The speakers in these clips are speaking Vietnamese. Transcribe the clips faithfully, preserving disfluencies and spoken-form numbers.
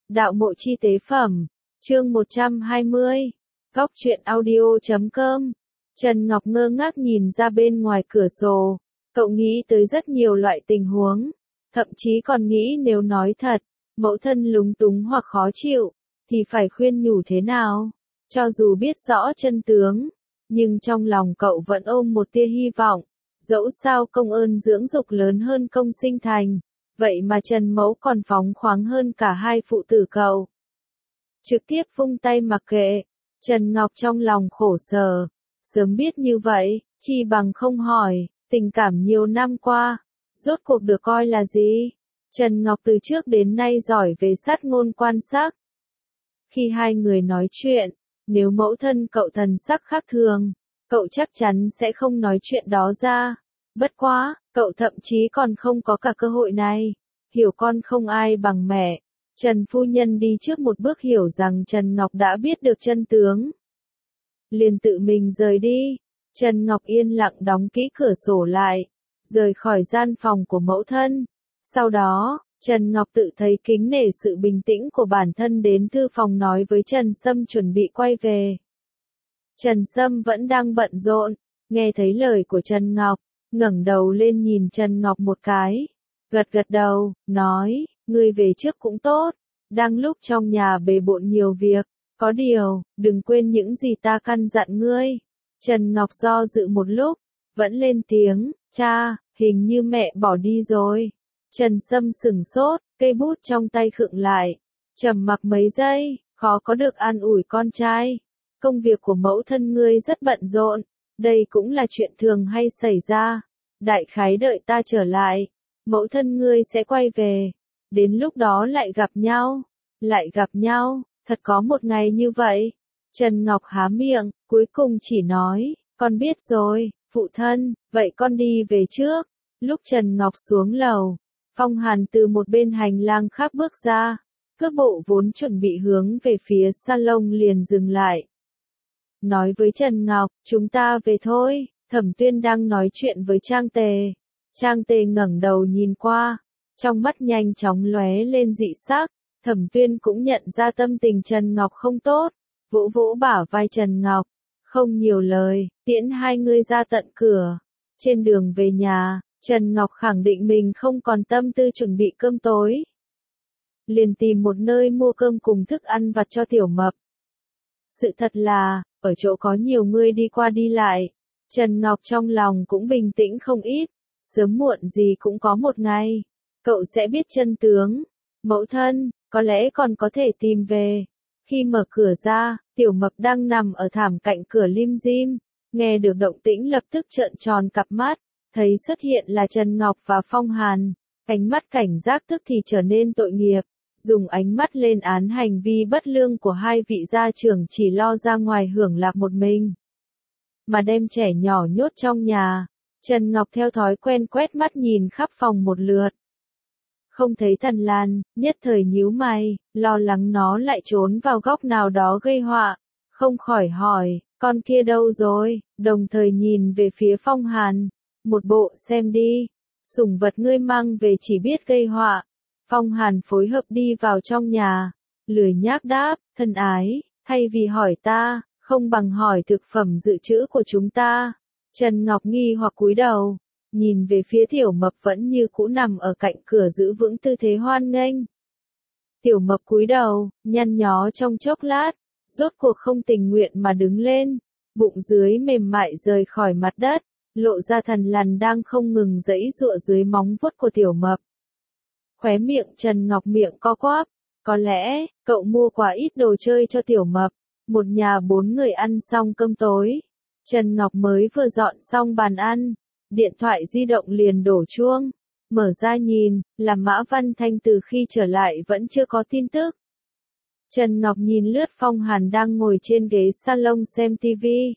Đạo mộ chi tế phẩm, chương một trăm hai mươi, góc truyện audio chấm com. Trần Ngọc ngơ ngác nhìn ra bên ngoài cửa sổ, cậu nghĩ tới rất nhiều loại tình huống, thậm chí còn nghĩ nếu nói thật, mẫu thân lúng túng hoặc khó chịu, thì phải khuyên nhủ thế nào. Cho dù biết rõ chân tướng, nhưng trong lòng cậu vẫn ôm một tia hy vọng, dẫu sao công ơn dưỡng dục lớn hơn công sinh thành. Vậy mà Trần Mẫu còn phóng khoáng hơn cả hai phụ tử cậu. Trực tiếp vung tay mặc kệ, Trần Ngọc trong lòng khổ sở. Sớm biết như vậy, chi bằng không hỏi, tình cảm nhiều năm qua, rốt cuộc được coi là gì? Trần Ngọc từ trước đến nay giỏi về sát ngôn quan sát. Khi hai người nói chuyện, nếu mẫu thân cậu thần sắc khác thường, cậu chắc chắn sẽ không nói chuyện đó ra. Bất quá, cậu thậm chí còn không có cả cơ hội này. Hiểu con không ai bằng mẹ. Trần phu nhân đi trước một bước hiểu rằng Trần Ngọc đã biết được chân tướng. Liền tự mình rời đi. Trần Ngọc yên lặng đóng kỹ cửa sổ lại, rời khỏi gian phòng của mẫu thân. Sau đó, Trần Ngọc tự thấy kính nể sự bình tĩnh của bản thân đến thư phòng nói với Trần Sâm chuẩn bị quay về. Trần Sâm vẫn đang bận rộn, nghe thấy lời của Trần Ngọc, ngẩng đầu lên nhìn Trần Ngọc một cái, gật gật đầu, nói, ngươi về trước cũng tốt, đang lúc trong nhà bề bộn nhiều việc, có điều, đừng quên những gì ta căn dặn ngươi. Trần Ngọc do dự một lúc, vẫn lên tiếng, cha, hình như mẹ bỏ đi rồi. Trần Sâm sửng sốt, cây bút trong tay khựng lại, trầm mặc mấy giây, khó có được an ủi con trai. Công việc của mẫu thân ngươi rất bận rộn, đây cũng là chuyện thường hay xảy ra. Đại khái đợi ta trở lại, mẫu thân ngươi sẽ quay về, đến lúc đó lại gặp nhau, lại gặp nhau, thật có một ngày như vậy. Trần Ngọc há miệng, cuối cùng chỉ nói, con biết rồi, phụ thân, vậy con đi về trước. Lúc Trần Ngọc xuống lầu, Phong Hàn từ một bên hành lang khác bước ra, cước bộ vốn chuẩn bị hướng về phía salon liền dừng lại. Nói với Trần Ngọc, chúng ta về thôi. Thẩm Tuyên đang nói chuyện với Trang Tề. Trang Tề ngẩng đầu nhìn qua, trong mắt nhanh chóng lóe lên dị sắc. Thẩm Tuyên cũng nhận ra tâm tình Trần Ngọc không tốt, vỗ vỗ bả vai Trần Ngọc, không nhiều lời, tiễn hai người ra tận cửa. Trên đường về nhà, Trần Ngọc khẳng định mình không còn tâm tư chuẩn bị cơm tối. Liền tìm một nơi mua cơm cùng thức ăn vặt cho Tiểu Mập. Sự thật là, ở chỗ có nhiều người đi qua đi lại, Trần Ngọc trong lòng cũng bình tĩnh không ít, sớm muộn gì cũng có một ngày, cậu sẽ biết chân tướng. Mẫu thân, có lẽ còn có thể tìm về. Khi mở cửa ra, Tiểu Mập đang nằm ở thảm cạnh cửa lim dim, nghe được động tĩnh lập tức trợn tròn cặp mắt, thấy xuất hiện là Trần Ngọc và Phong Hàn, ánh mắt cảnh giác tức thì trở nên tội nghiệp, dùng ánh mắt lên án hành vi bất lương của hai vị gia trưởng chỉ lo ra ngoài hưởng lạc một mình, mà đem trẻ nhỏ nhốt trong nhà. Trần Ngọc theo thói quen quét mắt nhìn khắp phòng một lượt. Không thấy Thần Lan, nhất thời nhíu mày, lo lắng nó lại trốn vào góc nào đó gây họa. Không khỏi hỏi, con kia đâu rồi, đồng thời nhìn về phía Phong Hàn. Một bộ xem đi, sủng vật ngươi mang về chỉ biết gây họa. Phong Hàn phối hợp đi vào trong nhà, lười nhác đáp, thân ái, thay vì hỏi ta, không bằng hỏi thực phẩm dự trữ của chúng ta. Trần Ngọc nghi hoặc cúi đầu, nhìn về phía Tiểu Mập vẫn như cũ nằm ở cạnh cửa giữ vững tư thế hoan nghênh. Tiểu Mập cúi đầu, nhăn nhó trong chốc lát, rốt cuộc không tình nguyện mà đứng lên, bụng dưới mềm mại rời khỏi mặt đất, lộ ra Thần Lằn đang không ngừng giãy giụa dưới móng vuốt của Tiểu Mập. Khóe miệng Trần Ngọc miệng co quắp, có lẽ, cậu mua quá ít đồ chơi cho Tiểu Mập. Một nhà bốn người ăn xong cơm tối, Trần Ngọc mới vừa dọn xong bàn ăn, điện thoại di động liền đổ chuông, mở ra nhìn, là Mã Văn Thanh từ khi trở lại vẫn chưa có tin tức. Trần Ngọc nhìn lướt Phong Hàn đang ngồi trên ghế salon xem tivi.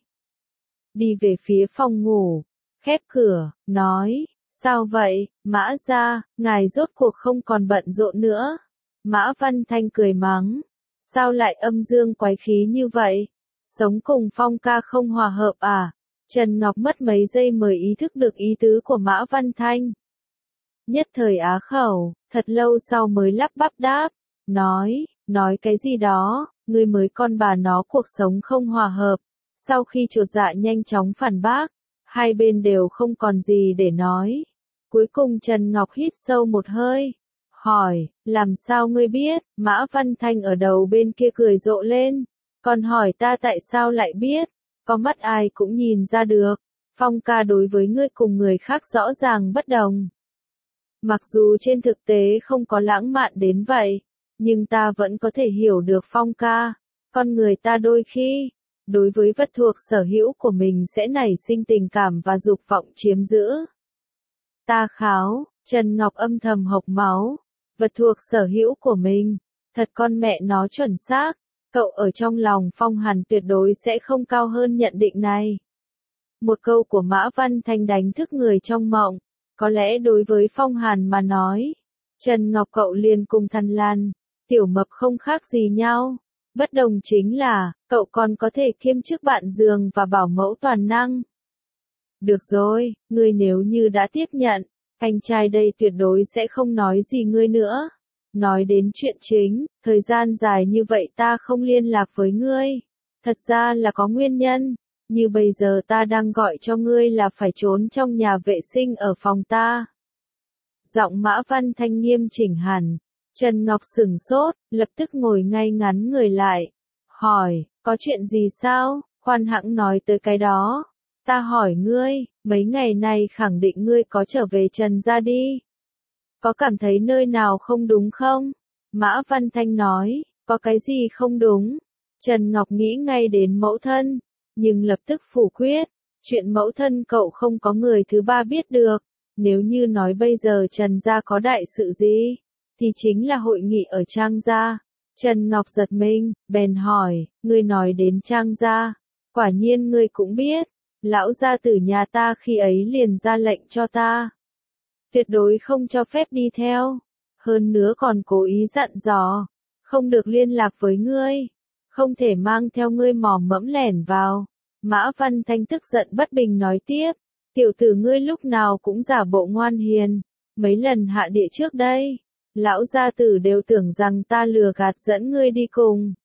Đi về phía phòng ngủ, khép cửa, nói, sao vậy, Mã gia, ngài rốt cuộc không còn bận rộn nữa. Mã Văn Thanh cười mắng, sao lại âm dương quái khí như vậy? Sống cùng Phong ca không hòa hợp à? Trần Ngọc mất mấy giây mới ý thức được ý tứ của Mã Văn Thanh. Nhất thời á khẩu, thật lâu sau mới lắp bắp đáp, nói, Nói cái gì đó, ngươi mới con bà nó cuộc sống không hòa hợp. Sau khi chột dạ nhanh chóng phản bác, hai bên đều không còn gì để nói. Cuối cùng Trần Ngọc hít sâu một hơi, hỏi, làm sao ngươi biết? Mã Văn Thanh ở đầu bên kia cười rộ lên, còn hỏi ta tại sao lại biết? Có mắt ai cũng nhìn ra được, Phong ca đối với ngươi cùng người khác rõ ràng bất đồng. Mặc dù trên thực tế không có lãng mạn đến vậy, nhưng ta vẫn có thể hiểu được Phong ca. Con người ta đôi khi, đối với vật thuộc sở hữu của mình sẽ nảy sinh tình cảm và dục vọng chiếm giữ. Ta kháo, Trần Ngọc âm thầm hộc máu, vật thuộc sở hữu của mình, thật con mẹ nó chuẩn xác, cậu ở trong lòng Phong Hàn tuyệt đối sẽ không cao hơn nhận định này. Một câu của Mã Văn Thanh đánh thức người trong mộng, có lẽ đối với Phong Hàn mà nói, Trần Ngọc cậu liền cùng Thằn Lan, Tiểu Mập không khác gì nhau. Bất đồng chính là, cậu còn có thể kiêm chức bạn giường và bảo mẫu toàn năng. Được rồi, ngươi nếu như đã tiếp nhận, anh trai đây tuyệt đối sẽ không nói gì ngươi nữa. Nói đến chuyện chính, thời gian dài như vậy ta không liên lạc với ngươi. Thật ra là có nguyên nhân, như bây giờ ta đang gọi cho ngươi là phải trốn trong nhà vệ sinh ở phòng ta. Giọng Mã Văn Thanh nghiêm chỉnh hẳn. Trần Ngọc sửng sốt, lập tức ngồi ngay ngắn người lại. Hỏi, có chuyện gì sao? Khoan hãng nói tới cái đó. Ta hỏi ngươi, mấy ngày nay khẳng định ngươi có trở về Trần gia đi. Có cảm thấy nơi nào không đúng không? Mã Văn Thanh nói, có cái gì không đúng? Trần Ngọc nghĩ ngay đến mẫu thân, nhưng lập tức phủ quyết. Chuyện mẫu thân cậu không có người thứ ba biết được. Nếu như nói bây giờ Trần gia có đại sự gì, thì chính là hội nghị ở Trang gia. Trần Ngọc giật mình, bèn hỏi, ngươi nói đến Trang gia, quả nhiên ngươi cũng biết, lão gia tử nhà ta khi ấy liền ra lệnh cho ta. Tuyệt đối không cho phép đi theo, hơn nữa còn cố ý dặn dò, không được liên lạc với ngươi, không thể mang theo ngươi mò mẫm lẻn vào. Mã Văn Thanh tức giận bất bình nói tiếp, tiểu tử ngươi lúc nào cũng giả bộ ngoan hiền, mấy lần hạ địa trước đây. Lão gia tử đều tưởng rằng ta lừa gạt dẫn ngươi đi cùng.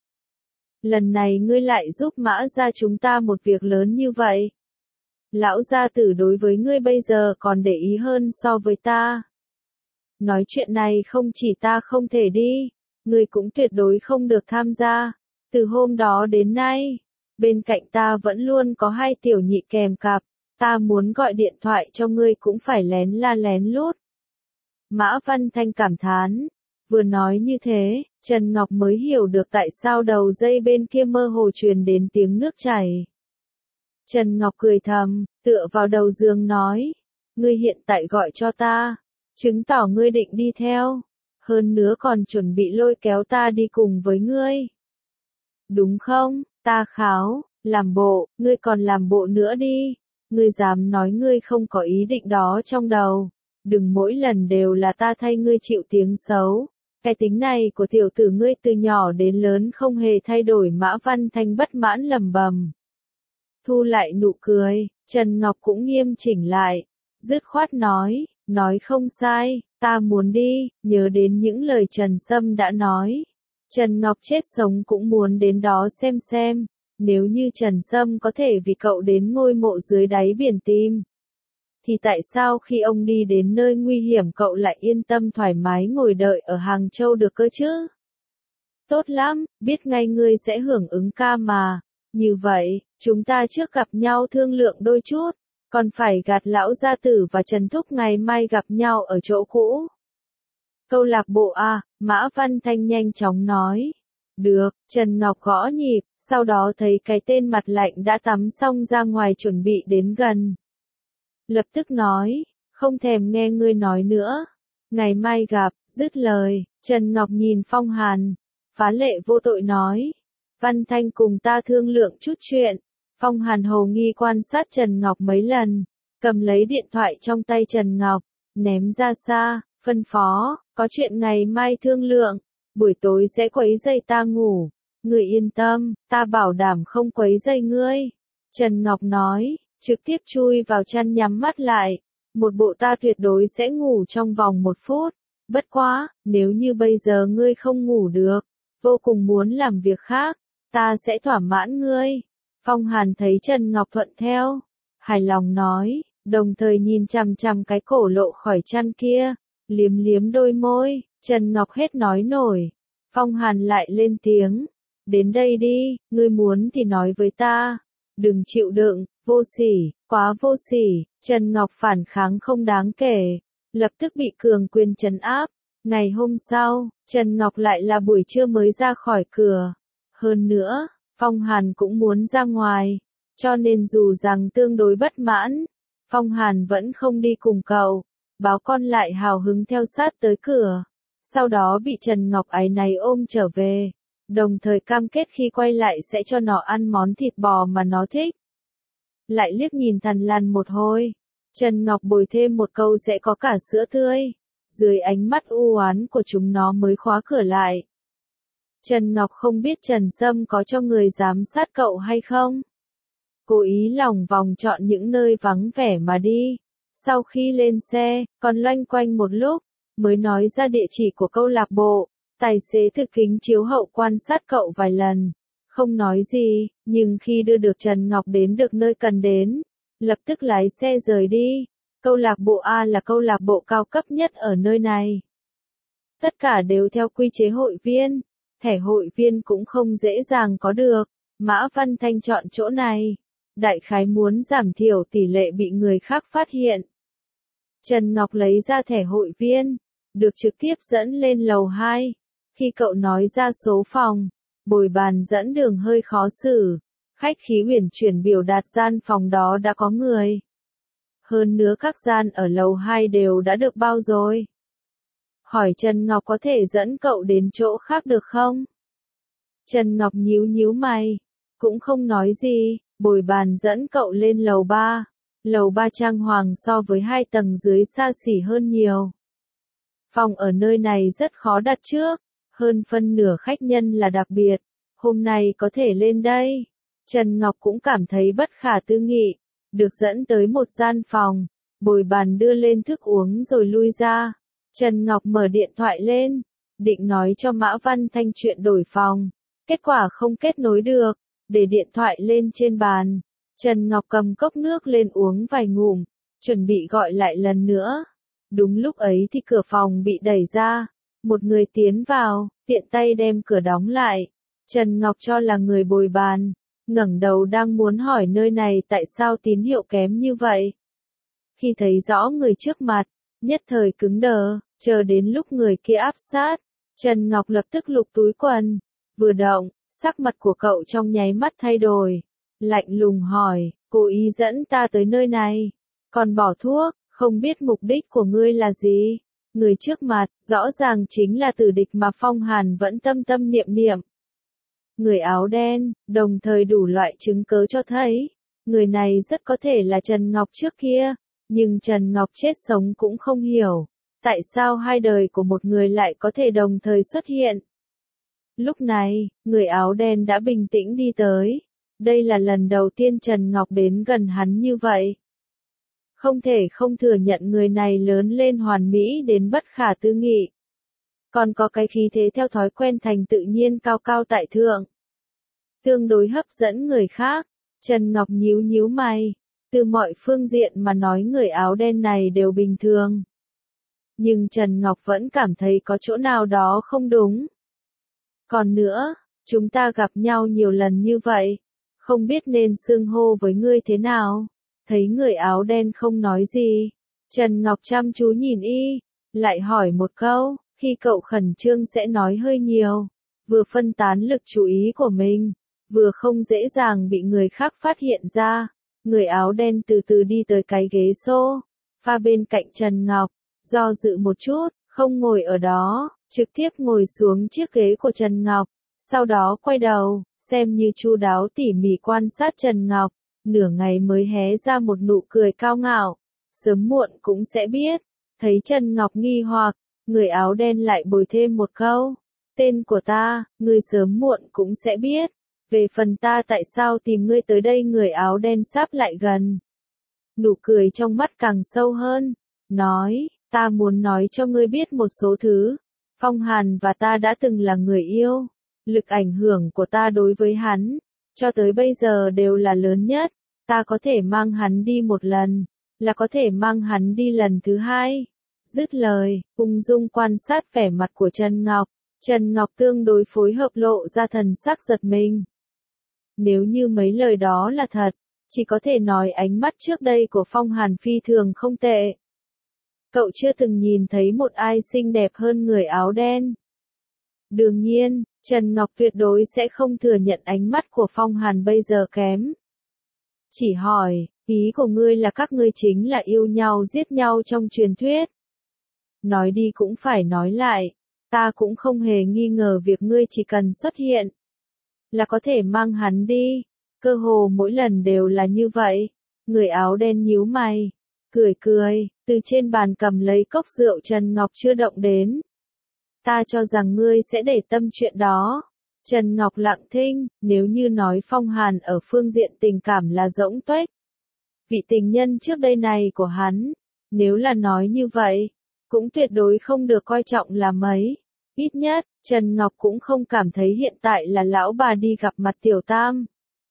Lần này ngươi lại giúp Mã gia chúng ta một việc lớn như vậy. Lão gia tử đối với ngươi bây giờ còn để ý hơn so với ta. Nói chuyện này không chỉ ta không thể đi, ngươi cũng tuyệt đối không được tham gia. Từ hôm đó đến nay, bên cạnh ta vẫn luôn có hai tiểu nhị kèm cặp, ta muốn gọi điện thoại cho ngươi cũng phải lén la lén lút. Mã Văn Thanh cảm thán, vừa nói như thế, Trần Ngọc mới hiểu được tại sao đầu dây bên kia mơ hồ truyền đến tiếng nước chảy. Trần Ngọc cười thầm, tựa vào đầu giường nói, ngươi hiện tại gọi cho ta, chứng tỏ ngươi định đi theo, hơn nữa còn chuẩn bị lôi kéo ta đi cùng với ngươi. Đúng không? Ta kháo, làm bộ, ngươi còn làm bộ nữa đi, ngươi dám nói ngươi không có ý định đó trong đầu. Đừng mỗi lần đều là ta thay ngươi chịu tiếng xấu. Cái tính này của tiểu tử ngươi từ nhỏ đến lớn không hề thay đổi. Mã Văn Thanh bất mãn lầm bầm. Thu lại nụ cười, Trần Ngọc cũng nghiêm chỉnh lại. Dứt khoát nói, nói không sai, ta muốn đi, nhớ đến những lời Trần Sâm đã nói. Trần Ngọc chết sống cũng muốn đến đó xem xem, nếu như Trần Sâm có thể vì cậu đến ngôi mộ dưới đáy biển tìm. Thì tại sao khi ông đi đến nơi nguy hiểm cậu lại yên tâm thoải mái ngồi đợi ở Hàng Châu được cơ chứ? Tốt lắm, biết ngay ngươi sẽ hưởng ứng ca mà. Như vậy, chúng ta trước gặp nhau thương lượng đôi chút, còn phải gạt lão gia tử và Trần Thúc ngày mai gặp nhau ở chỗ cũ. Câu lạc bộ à, Mã Văn Thanh nhanh chóng nói. Được, Trần Ngọc gõ nhịp, sau đó thấy cái tên mặt lạnh đã tắm xong ra ngoài chuẩn bị đến gần. Lập tức nói, không thèm nghe ngươi nói nữa. Ngày mai gặp, dứt lời, Trần Ngọc nhìn Phong Hàn, phá lệ vô tội nói. Văn Thanh cùng ta thương lượng chút chuyện. Phong Hàn hồ nghi quan sát Trần Ngọc mấy lần, cầm lấy điện thoại trong tay Trần Ngọc, ném ra xa, phân phó, có chuyện ngày mai thương lượng, buổi tối sẽ quấy rầy ta ngủ. Ngươi yên tâm, ta bảo đảm không quấy rầy ngươi. Trần Ngọc nói. Trực tiếp chui vào chăn nhắm mắt lại. Một bộ ta tuyệt đối sẽ ngủ trong vòng một phút. Bất quá, nếu như bây giờ ngươi không ngủ được, vô cùng muốn làm việc khác, ta sẽ thỏa mãn ngươi. Phong Hàn thấy Trần Ngọc thuận theo, hài lòng nói, đồng thời nhìn chằm chằm cái cổ lộ khỏi chăn kia, liếm liếm đôi môi. Trần Ngọc hết nói nổi. Phong Hàn lại lên tiếng, đến đây đi, ngươi muốn thì nói với ta, đừng chịu đựng, vô sỉ, quá vô sỉ. Trần Ngọc phản kháng không đáng kể, lập tức bị cường quyền trấn áp. Ngày hôm sau, Trần Ngọc lại là buổi trưa mới ra khỏi cửa. Hơn nữa, Phong Hàn cũng muốn ra ngoài, cho nên dù rằng tương đối bất mãn, Phong Hàn vẫn không đi cùng cậu. Báo con lại hào hứng theo sát tới cửa, sau đó bị Trần Ngọc áy náy ôm trở về, đồng thời cam kết khi quay lại sẽ cho nó ăn món thịt bò mà nó thích. Lại liếc nhìn Thằn Lằn một hồi, Trần Ngọc bồi thêm một câu sẽ có cả sữa tươi, dưới ánh mắt u oán của chúng nó mới khóa cửa lại. Trần Ngọc không biết Trần Sâm có cho người giám sát cậu hay không. Cố ý lòng vòng chọn những nơi vắng vẻ mà đi. Sau khi lên xe, còn loanh quanh một lúc, mới nói ra địa chỉ của câu lạc bộ. Tài xế thực kính chiếu hậu quan sát cậu vài lần, không nói gì, nhưng khi đưa được Trần Ngọc đến được nơi cần đến, lập tức lái xe rời đi. Câu lạc bộ A là câu lạc bộ cao cấp nhất ở nơi này. Tất cả đều theo quy chế hội viên, thẻ hội viên cũng không dễ dàng có được. Mã Văn Thanh chọn chỗ này, đại khái muốn giảm thiểu tỷ lệ bị người khác phát hiện. Trần Ngọc lấy ra thẻ hội viên, được trực tiếp dẫn lên lầu hai. Khi cậu nói ra số phòng, bồi bàn dẫn đường hơi khó xử, khách khí huyền chuyển biểu đạt gian phòng đó đã có người. Hơn nữa các gian ở lầu hai đều đã được bao rồi. Hỏi Trần Ngọc có thể dẫn cậu đến chỗ khác được không? Trần Ngọc nhíu nhíu mày, cũng không nói gì, bồi bàn dẫn cậu lên lầu ba. Lầu ba trang hoàng so với hai tầng dưới xa xỉ hơn nhiều. Phòng ở nơi này rất khó đặt trước, hơn phân nửa khách nhân là đặc biệt, hôm nay có thể lên đây. Trần Ngọc cũng cảm thấy bất khả tư nghị, được dẫn tới một gian phòng, bồi bàn đưa lên thức uống rồi lui ra. Trần Ngọc mở điện thoại lên, định nói cho Mã Văn Thanh chuyện đổi phòng, kết quả không kết nối được, để điện thoại lên trên bàn. Trần Ngọc cầm cốc nước lên uống vài ngụm, chuẩn bị gọi lại lần nữa. Đúng lúc ấy thì cửa phòng bị đẩy ra, một người tiến vào, tiện tay đem cửa đóng lại. Trần Ngọc cho là người bồi bàn, ngẩng đầu đang muốn hỏi nơi này tại sao tín hiệu kém như vậy. Khi thấy rõ người trước mặt, nhất thời cứng đờ, chờ đến lúc người kia áp sát, Trần Ngọc lập tức lục túi quần, vừa động, sắc mặt của cậu trong nháy mắt thay đổi, lạnh lùng hỏi, cố ý dẫn ta tới nơi này, còn bỏ thuốc, không biết mục đích của ngươi là gì? Người trước mặt, rõ ràng chính là tử địch mà Phong Hàn vẫn tâm tâm niệm niệm. Người áo đen, đồng thời đủ loại chứng cớ cho thấy, người này rất có thể là Trần Ngọc trước kia, nhưng Trần Ngọc chết sống cũng không hiểu, tại sao hai đời của một người lại có thể đồng thời xuất hiện. Lúc này, người áo đen đã bình tĩnh đi tới, đây là lần đầu tiên Trần Ngọc đến gần hắn như vậy. Không thể không thừa nhận người này lớn lên hoàn mỹ đến bất khả tư nghị. Còn có cái khí thế theo thói quen thành tự nhiên cao cao tại thượng. Tương đối hấp dẫn người khác, Trần Ngọc nhíu nhíu mày, từ mọi phương diện mà nói người áo đen này đều bình thường. Nhưng Trần Ngọc vẫn cảm thấy có chỗ nào đó không đúng. Còn nữa, chúng ta gặp nhau nhiều lần như vậy, không biết nên xưng hô với ngươi thế nào. Thấy người áo đen không nói gì, Trần Ngọc chăm chú nhìn y, lại hỏi một câu, khi cậu khẩn trương sẽ nói hơi nhiều, vừa phân tán lực chú ý của mình, vừa không dễ dàng bị người khác phát hiện ra. Người áo đen từ từ đi tới cái ghế xô pha bên cạnh Trần Ngọc, do dự một chút, không ngồi ở đó, trực tiếp ngồi xuống chiếc ghế của Trần Ngọc, sau đó quay đầu, xem như chu đáo tỉ mỉ quan sát Trần Ngọc. Nửa ngày mới hé ra một nụ cười cao ngạo, sớm muộn cũng sẽ biết. Thấy Trần Ngọc nghi hoặc, người áo đen lại bồi thêm một câu, tên của ta, ngươi sớm muộn cũng sẽ biết. Về phần ta tại sao tìm ngươi tới đây, người áo đen sáp lại gần. Nụ cười trong mắt càng sâu hơn, nói, ta muốn nói cho ngươi biết một số thứ. Phong Hàn và ta đã từng là người yêu, Lực ảnh hưởng của ta đối với hắn, cho tới bây giờ đều là lớn nhất. Ta có thể mang hắn đi một lần, là có thể mang hắn đi lần thứ hai. Dứt lời, ung dung quan sát vẻ mặt của Trần Ngọc. Trần Ngọc tương đối phối hợp lộ ra thần sắc giật mình. Nếu như mấy lời đó là thật, chỉ có thể nói ánh mắt trước đây của Phong Hàn phi thường không tệ. Cậu chưa từng nhìn thấy một ai xinh đẹp hơn người áo đen. Đương nhiên, Trần Ngọc tuyệt đối sẽ không thừa nhận ánh mắt của Phong Hàn bây giờ kém. Chỉ hỏi, ý của ngươi là các ngươi chính là yêu nhau giết nhau trong truyền thuyết. Nói đi cũng phải nói lại, ta cũng không hề nghi ngờ việc ngươi chỉ cần xuất hiện, là có thể mang hắn đi. Cơ hồ mỗi lần đều là như vậy. Người áo đen nhíu mày, cười cười, từ trên bàn cầm lấy cốc rượu Trần Ngọc chưa động đến. Ta cho rằng ngươi sẽ để tâm chuyện đó. Trần Ngọc lặng thinh, nếu như nói Phong Hàn ở phương diện tình cảm là rỗng tuếch. Vị tình nhân trước đây này của hắn, nếu là nói như vậy, cũng tuyệt đối không được coi trọng là mấy. Ít nhất, Trần Ngọc cũng không cảm thấy hiện tại là lão bà đi gặp mặt Tiểu Tam.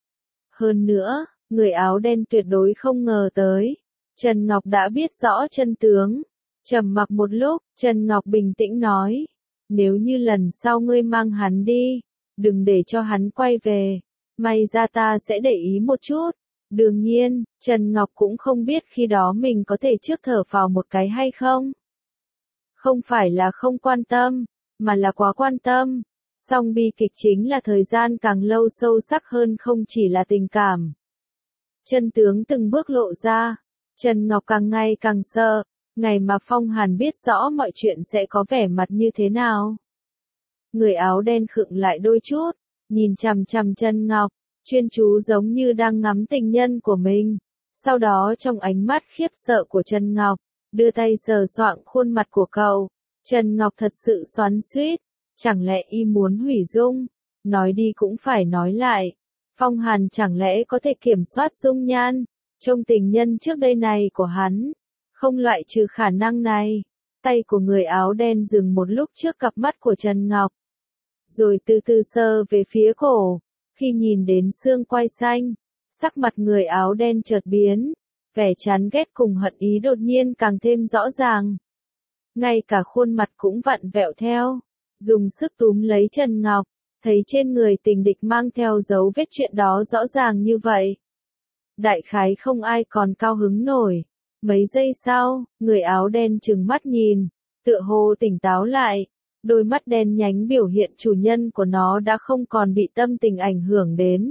Hơn nữa, người áo đen tuyệt đối không ngờ tới. Trần Ngọc đã biết rõ chân tướng. Trầm mặc một lúc, Trần Ngọc bình tĩnh nói. Nếu như lần sau ngươi mang hắn đi, đừng để cho hắn quay về. May ra ta sẽ để ý một chút. Đương nhiên, Trần Ngọc cũng không biết khi đó mình có thể trước thở phào một cái hay không. Không phải là không quan tâm, mà là quá quan tâm. Song bi kịch chính là thời gian càng lâu sâu sắc hơn không chỉ là tình cảm. Chân tướng từng bước lộ ra, Trần Ngọc càng ngày càng sợ, ngày mà Phong Hàn biết rõ mọi chuyện sẽ có vẻ mặt như thế nào. Người áo đen khựng lại đôi chút, nhìn chằm chằm Trần Ngọc, chuyên chú giống như đang ngắm tình nhân của mình. Sau đó trong ánh mắt khiếp sợ của Trần Ngọc, đưa tay sờ soạng khuôn mặt của cậu. Trần Ngọc thật sự xoắn xuýt, chẳng lẽ y muốn hủy dung? Nói đi cũng phải nói lại, Phong Hàn chẳng lẽ có thể kiểm soát dung nhan, trong tình nhân trước đây này của hắn? Không loại trừ khả năng này. Tay của người áo đen dừng một lúc trước cặp mắt của Trần Ngọc, rồi từ từ sờ về phía cổ. Khi nhìn đến xương quai xanh, sắc mặt người áo đen chợt biến, vẻ chán ghét cùng hận ý đột nhiên càng thêm rõ ràng. Ngay cả khuôn mặt cũng vặn vẹo theo, dùng sức túm lấy Trần Ngọc, thấy trên người tình địch mang theo dấu vết chuyện đó rõ ràng như vậy. Đại khái không ai còn cao hứng nổi. Mấy giây sau, người áo đen trừng mắt nhìn, tựa hồ tỉnh táo lại. Đôi mắt đen nhánh biểu hiện chủ nhân của nó đã không còn bị tâm tình ảnh hưởng đến.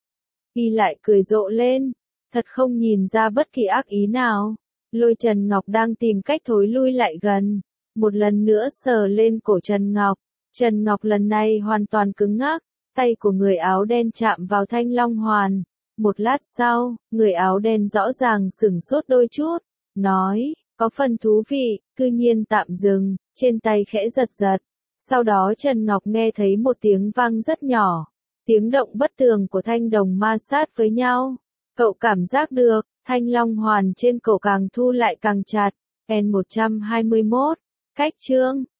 Y lại cười rộ lên, thật không nhìn ra bất kỳ ác ý nào. Lôi Trần Ngọc đang tìm cách thối lui lại gần, một lần nữa sờ lên cổ Trần Ngọc. Trần Ngọc lần này hoàn toàn cứng ngắc, tay của người áo đen chạm vào thanh long hoàn. Một lát sau, người áo đen rõ ràng sửng sốt đôi chút, nói, có phần thú vị, cư nhiên tạm dừng, trên tay khẽ giật giật. Sau đó Trần Ngọc nghe thấy một tiếng vang rất nhỏ, tiếng động bất tường của thanh đồng ma sát với nhau. Cậu cảm giác được, thanh long hoàn trên cổ càng thu lại càng chặt. N một trăm hai mươi mốt, cách chương.